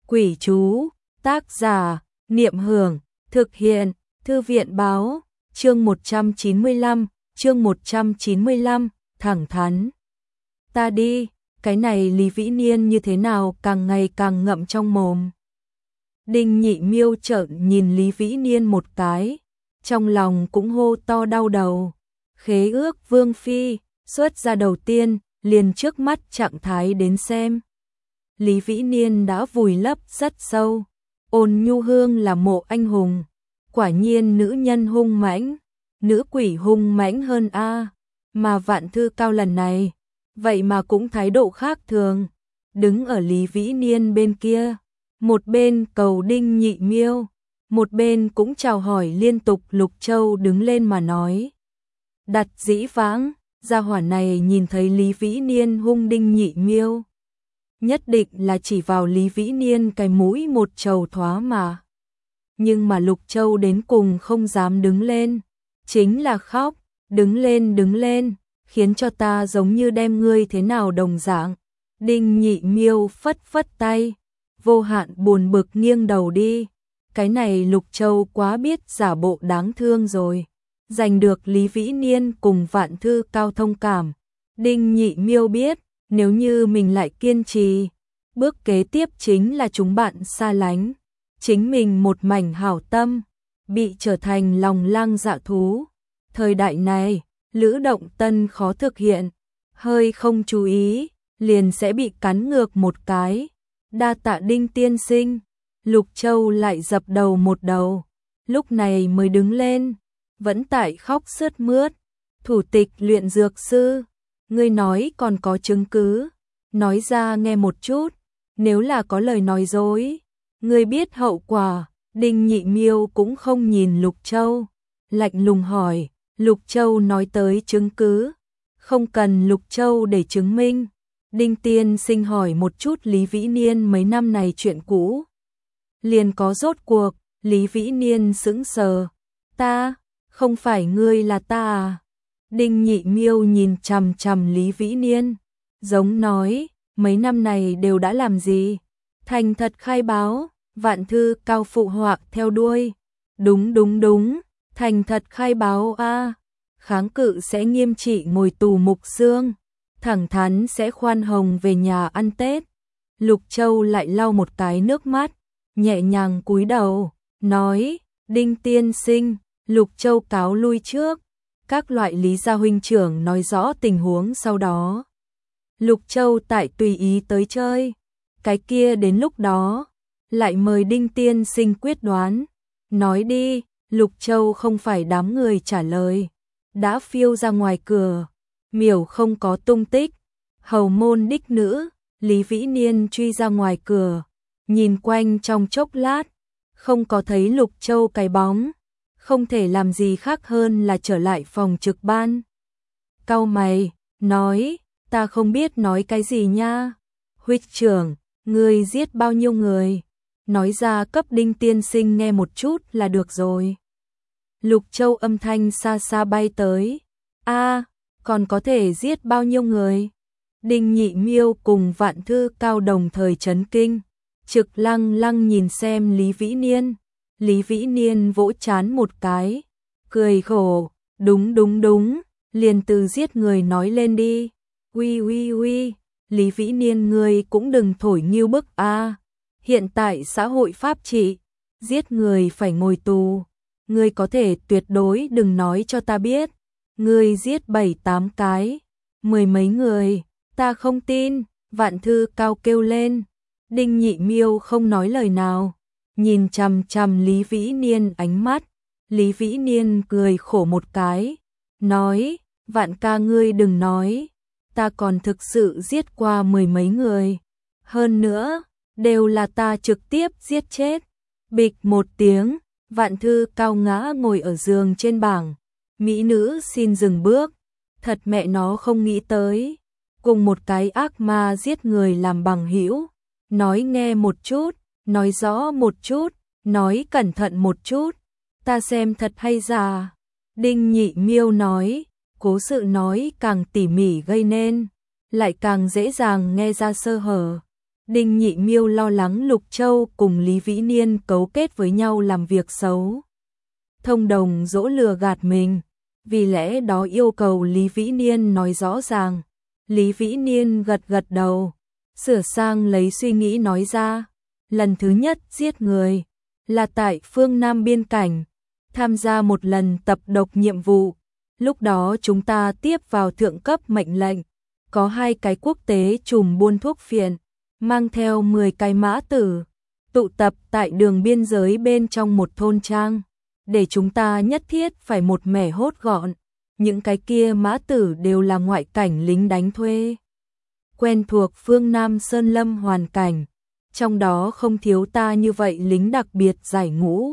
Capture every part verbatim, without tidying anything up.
Quỷ chú, tác giả, Niệm Hưởng, thực hiện, Thư viện báo, chương một trăm chín mươi lăm, chương một trăm chín mươi lăm, thẳng thắn. Ta đi, cái này Lý Vĩ Niên như thế nào càng ngày càng ngậm trong mồm. Đinh Nhị Miêu trợn nhìn Lý Vĩ Niên một cái, trong lòng cũng hô to đau đầu. Khế ước Vương Phi, xuất ra đầu tiên, liền trước mắt trạng thái đến xem. Lý Vĩ Niên đã vùi lấp rất sâu, Ôn Nhu Hương là mộ anh hùng, quả nhiên nữ nhân hung mãnh, nữ quỷ hung mãnh hơn a, mà Vạn Thư Cao lần này, vậy mà cũng thái độ khác thường, đứng ở Lý Vĩ Niên bên kia, một bên cầu Đinh Nhị Miêu, một bên cũng chào hỏi liên tục. Lục Châu đứng lên mà nói. Đặt dĩ vãng, gia hỏa này nhìn thấy Lý Vĩ Niên hung Đinh Nhị Miêu, nhất định là chỉ vào Lý Vĩ Niên cái mũi một trầu thoá mà. Nhưng mà Lục Châu đến cùng không dám đứng lên, chính là khóc, đứng lên đứng lên, khiến cho ta giống như đem ngươi thế nào đồng dạng. Đinh Nhị Miêu phất phất tay, vô hạn buồn bực nghiêng đầu đi. Cái này Lục Châu quá biết giả bộ đáng thương rồi. Giành được Lý Vĩ Niên cùng Vạn Thư Cao thông cảm. Đinh Nhị Miêu biết, nếu như mình lại kiên trì, bước kế tiếp chính là chúng bạn xa lánh. Chính mình một mảnh hảo tâm, bị trở thành lòng lang dạ thú. Thời đại này, Lữ Động Tân khó thực hiện, hơi không chú ý, liền sẽ bị cắn ngược một cái. Đa tạ Đinh tiên sinh. Lục Châu lại dập đầu một đầu, lúc này mới đứng lên, vẫn tại khóc sướt mướt. Thủ tịch luyện dược sư, ngươi nói còn có chứng cứ, nói ra nghe một chút, nếu là có lời nói dối, ngươi biết hậu quả. Đinh Nhị Miêu cũng không nhìn Lục Châu, lạnh lùng hỏi. Lục Châu nói tới chứng cứ, không cần Lục Châu để chứng minh. Đinh tiên sinh hỏi một chút Lý Vĩ Niên mấy năm này chuyện cũ, liền có rốt cuộc. Lý Vĩ Niên sững sờ. Ta, không phải ngươi là ta à? Đinh Nhị Miêu nhìn chằm chằm Lý Vĩ Niên, giống nói, mấy năm này đều đã làm gì? Thành thật khai báo. Vạn Thư Cao phụ họa theo đuôi. Đúng đúng đúng, thành thật khai báo a. Kháng cự sẽ nghiêm trị ngồi tù mục xương, thẳng thắn sẽ khoan hồng về nhà ăn Tết. Lục Châu lại lau một cái nước mắt, nhẹ nhàng cúi đầu, nói, Đinh tiên sinh. Lục Châu cáo lui trước, các loại Lý gia huynh trưởng nói rõ tình huống sau đó. Lục Châu tại tùy ý tới chơi, cái kia đến lúc đó, lại mời Đinh tiên sinh quyết đoán. Nói đi. Lục Châu không phải đám người trả lời, đã phiêu ra ngoài cửa, miểu không có tung tích. Hầu môn đích nữ, Lý Vĩ Niên truy ra ngoài cửa, nhìn quanh trong chốc lát, không có thấy Lục Châu cái bóng, không thể làm gì khác hơn là trở lại phòng trực ban. Cau mày, nói, ta không biết nói cái gì nha. Huynh trưởng, ngươi giết bao nhiêu người? Nói ra cấp Đinh tiên sinh nghe một chút là được rồi. Lục Châu âm thanh xa xa bay tới. A, còn có thể giết bao nhiêu người? Đinh Nhị Miêu cùng Vạn Thư Cao đồng thời chấn kinh, trực lăng lăng nhìn xem Lý Vĩ Niên. Lý Vĩ Niên vỗ trán một cái, cười khổ, đúng đúng đúng, liền từ giết người nói lên đi. Uy uy uy, Lý Vĩ Niên ngươi cũng đừng thổi nghiêu bức a. Hiện tại xã hội pháp trị, giết người phải ngồi tù. Ngươi có thể tuyệt đối đừng nói cho ta biết, ngươi giết bảy tám cái, mười mấy người, ta không tin. Vạn Thư Cao kêu lên. Đinh Nhị Miêu không nói lời nào, nhìn chằm chằm Lý Vĩ Niên ánh mắt. Lý Vĩ Niên cười khổ một cái, nói, Vạn ca ngươi đừng nói, ta còn thực sự giết qua mười mấy người, hơn nữa, đều là ta trực tiếp giết chết. Bịch một tiếng, Vạn Thư Cao ngã ngồi ở giường trên bảng. Mỹ nữ xin dừng bước, thật mẹ nó không nghĩ tới, cùng một cái ác ma giết người làm bằng hữu. Nói nghe một chút, nói rõ một chút, nói cẩn thận một chút, ta xem thật hay giả. Đinh Nhị Miêu nói, cố sự nói càng tỉ mỉ gây nên, lại càng dễ dàng nghe ra sơ hở. Đinh Nhị Miêu lo lắng Lục Châu cùng Lý Vĩ Niên cấu kết với nhau làm việc xấu, thông đồng dỗ lừa gạt mình, vì lẽ đó yêu cầu Lý Vĩ Niên nói rõ ràng. Lý Vĩ Niên gật gật đầu, sửa sang lấy suy nghĩ nói ra, lần thứ nhất giết người là tại phương Nam biên cảnh, tham gia một lần tập độc nhiệm vụ, lúc đó chúng ta tiếp vào thượng cấp mệnh lệnh, có hai cái quốc tế trùm buôn thuốc phiện, mang theo mười cái mã tử, tụ tập tại đường biên giới bên trong một thôn trang, để chúng ta nhất thiết phải một mẻ hốt gọn. Những cái kia mã tử đều là ngoại cảnh lính đánh thuê, quen thuộc phương Nam Sơn Lâm hoàn cảnh, trong đó không thiếu ta như vậy lính đặc biệt giải ngũ.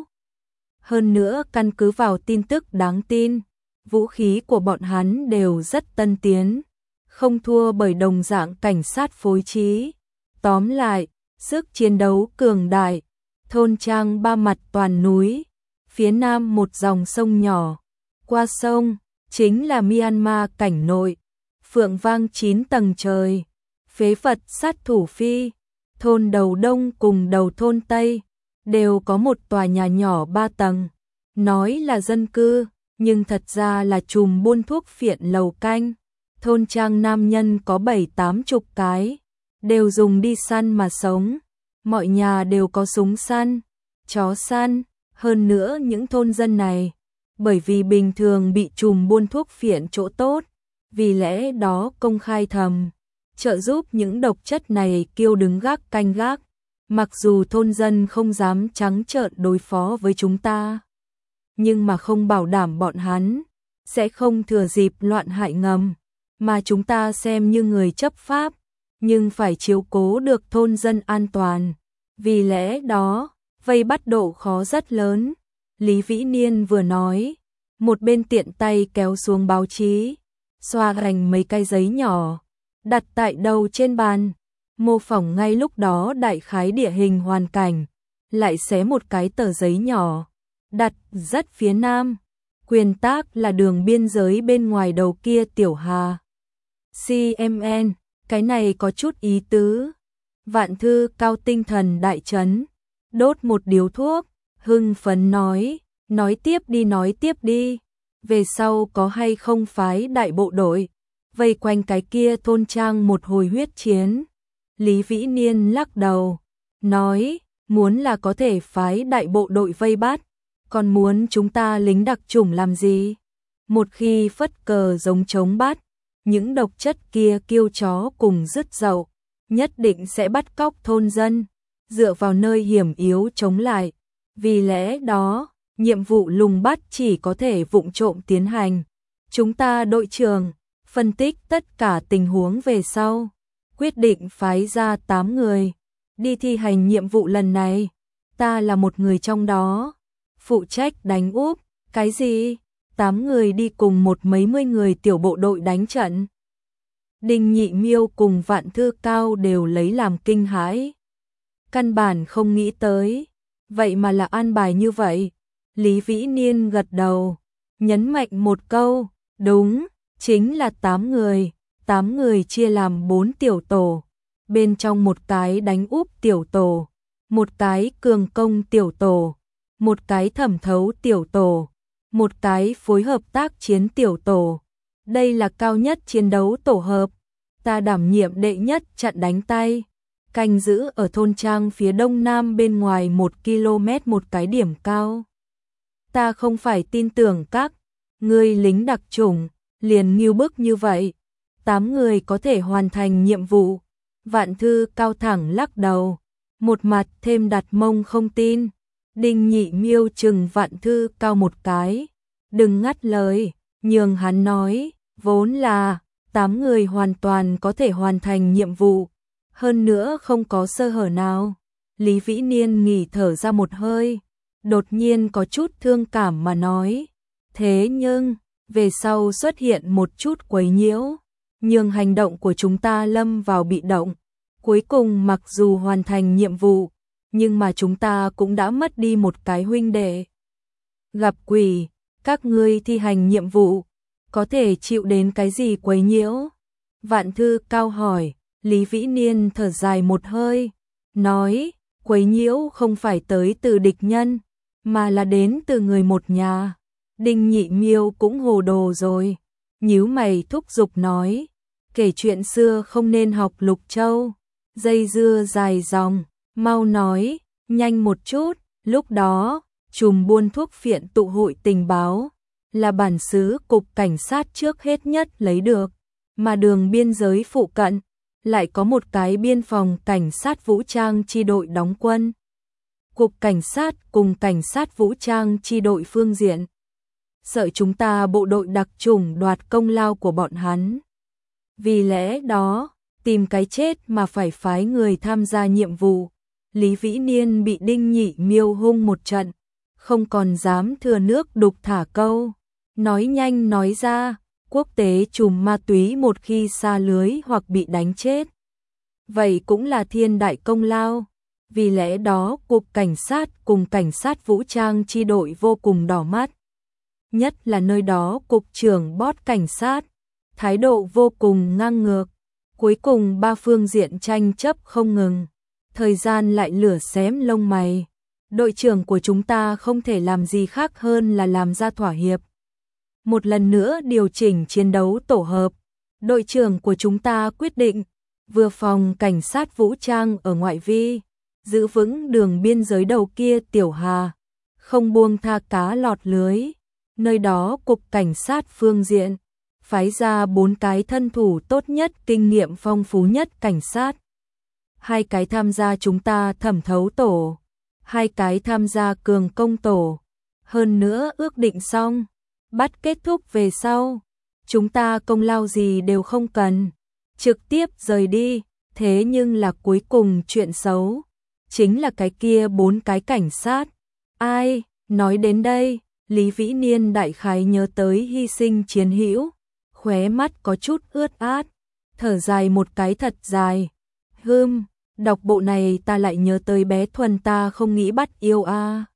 Hơn nữa căn cứ vào tin tức đáng tin, vũ khí của bọn hắn đều rất tân tiến, không thua bởi đồng dạng cảnh sát phối trí. Tóm lại, sức chiến đấu cường đại, thôn trang ba mặt toàn núi, phía nam một dòng sông nhỏ, qua sông chính là Myanmar cảnh nội, phượng vang chín tầng trời, phế vật sát thủ phi, thôn đầu đông cùng đầu thôn tây, đều có một tòa nhà nhỏ ba tầng, nói là dân cư, nhưng thật ra là chùm buôn thuốc phiện lầu canh, thôn trang nam nhân có bảy tám chục cái, đều dùng đi săn mà sống, mọi nhà đều có súng săn, chó săn, hơn nữa những thôn dân này, bởi vì bình thường bị chùm buôn thuốc phiện chỗ tốt, vì lẽ đó công khai thầm, trợ giúp những độc chất này kêu đứng gác canh gác, mặc dù thôn dân không dám trắng trợn đối phó với chúng ta, nhưng mà không bảo đảm bọn hắn sẽ không thừa dịp loạn hại ngầm, mà chúng ta xem như người chấp pháp, nhưng phải chiếu cố được thôn dân an toàn, vì lẽ đó, vây bắt độ khó rất lớn. Lý Vĩ Niên vừa nói, một bên tiện tay kéo xuống báo chí, xoa thành mấy cái giấy nhỏ, đặt tại đầu trên bàn, mô phỏng ngay lúc đó đại khái địa hình hoàn cảnh, lại xé một cái tờ giấy nhỏ, đặt rất phía nam, quyền tác là đường biên giới bên ngoài đầu kia tiểu hà. xê em en, cái này có chút ý tứ. Vạn Thư Cao tinh thần đại chấn, đốt một điếu thuốc, hưng phấn nói, nói tiếp đi nói tiếp đi, về sau có hay không phái đại bộ đội, vây quanh cái kia thôn trang một hồi huyết chiến. Lý Vĩ Niên lắc đầu, nói, muốn là có thể phái đại bộ đội vây bắt, còn muốn chúng ta lính đặc chủng làm gì? Một khi phất cờ giống chống bắt, những độc chất kia kêu chó cùng rứt dậu, nhất định sẽ bắt cóc thôn dân, dựa vào nơi hiểm yếu chống lại. Vì lẽ đó, nhiệm vụ lùng bắt chỉ có thể vụng trộm tiến hành. Chúng ta đội trưởng, phân tích tất cả tình huống về sau, quyết định phái ra tám người, đi thi hành nhiệm vụ lần này. Ta là một người trong đó, phụ trách đánh úp, cái gì? tám người đi cùng một mấy mươi người tiểu bộ đội đánh trận. Đinh Nhị Miêu cùng Vạn Thư Cao đều lấy làm kinh hãi. Căn bản không nghĩ tới, vậy mà là an bài như vậy. Lý Vĩ Niên gật đầu, nhấn mạnh một câu, đúng, chính là tám người, tám người chia làm bốn tiểu tổ, bên trong một cái đánh úp tiểu tổ, một cái cường công tiểu tổ, một cái thẩm thấu tiểu tổ, một cái phối hợp tác chiến tiểu tổ. Đây là cao nhất chiến đấu tổ hợp. Ta đảm nhiệm đệ nhất chặn đánh tay, canh giữ ở thôn trang phía đông nam bên ngoài một ki lô mét một cái điểm cao. Ta không phải tin tưởng các ngươi lính đặc chủng, liền nghiêu bức như vậy. Tám người có thể hoàn thành nhiệm vụ. Vạn Thư Cao thẳng lắc đầu, một mặt thêm đặt mông không tin. Đinh Nhị Miêu chừng Vạn Thư Cao một cái, đừng ngắt lời, nhường hắn nói, vốn là tám người hoàn toàn có thể hoàn thành nhiệm vụ, hơn nữa không có sơ hở nào. Lý Vĩ Niên nghỉ thở ra một hơi, đột nhiên có chút thương cảm mà nói, thế nhưng, về sau xuất hiện một chút quấy nhiễu, nhưng hành động của chúng ta lâm vào bị động, cuối cùng mặc dù hoàn thành nhiệm vụ, nhưng mà chúng ta cũng đã mất đi một cái huynh đệ. Gặp quỷ, các ngươi thi hành nhiệm vụ, có thể chịu đến cái gì quấy nhiễu? Vạn Thư Cao hỏi, Lý Vĩ Niên thở dài một hơi, nói, quấy nhiễu không phải tới từ địch nhân, mà là đến từ người một nhà. Đinh Nhị Miêu cũng hồ đồ rồi, nhíu mày thúc giục nói, kể chuyện xưa không nên học Lục Châu, dây dưa dài dòng, mau nói, nhanh một chút. Lúc đó, chùm buôn thuốc phiện tụ hội tình báo, là bản xứ cục cảnh sát trước hết nhất lấy được, mà đường biên giới phụ cận, lại có một cái biên phòng cảnh sát vũ trang chi đội đóng quân. Cục cảnh sát cùng cảnh sát vũ trang chi đội phương diện, sợ chúng ta bộ đội đặc chủng đoạt công lao của bọn hắn. Vì lẽ đó, tìm cái chết mà phải phái người tham gia nhiệm vụ. Lý Vĩ Niên bị Đinh Nhị Miêu hung một trận, không còn dám thừa nước đục thả câu. Nói nhanh nói ra, quốc tế chùm ma túy một khi xa lưới hoặc bị đánh chết, vậy cũng là thiên đại công lao. Vì lẽ đó cục cảnh sát cùng cảnh sát vũ trang chi đội vô cùng đỏ mắt. Nhất là nơi đó cục trưởng bót cảnh sát, thái độ vô cùng ngang ngược. Cuối cùng ba phương diện tranh chấp không ngừng, thời gian lại lửa xém lông mày. Đội trưởng của chúng ta không thể làm gì khác hơn là làm ra thỏa hiệp. Một lần nữa điều chỉnh chiến đấu tổ hợp, đội trưởng của chúng ta quyết định, vừa phòng cảnh sát vũ trang ở ngoại vi, giữ vững đường biên giới đầu kia Tiểu Hà, không buông tha cá lọt lưới. Nơi đó cục cảnh sát phương diện, phái ra bốn cái thân thủ tốt nhất, kinh nghiệm phong phú nhất cảnh sát. Hai cái tham gia chúng ta thẩm thấu tổ, hai cái tham gia cường công tổ. Hơn nữa ước định xong, bắt kết thúc về sau, chúng ta công lao gì đều không cần, trực tiếp rời đi. Thế nhưng là cuối cùng chuyện xấu, chính là cái kia bốn cái cảnh sát. Ai, nói đến đây, Lý Vĩ Niên đại khái nhớ tới hy sinh chiến hữu, khóe mắt có chút ướt át, thở dài một cái thật dài. Hừm, đọc bộ này ta lại nhớ tới bé Thuần ta không nghĩ bắt yêu a. À.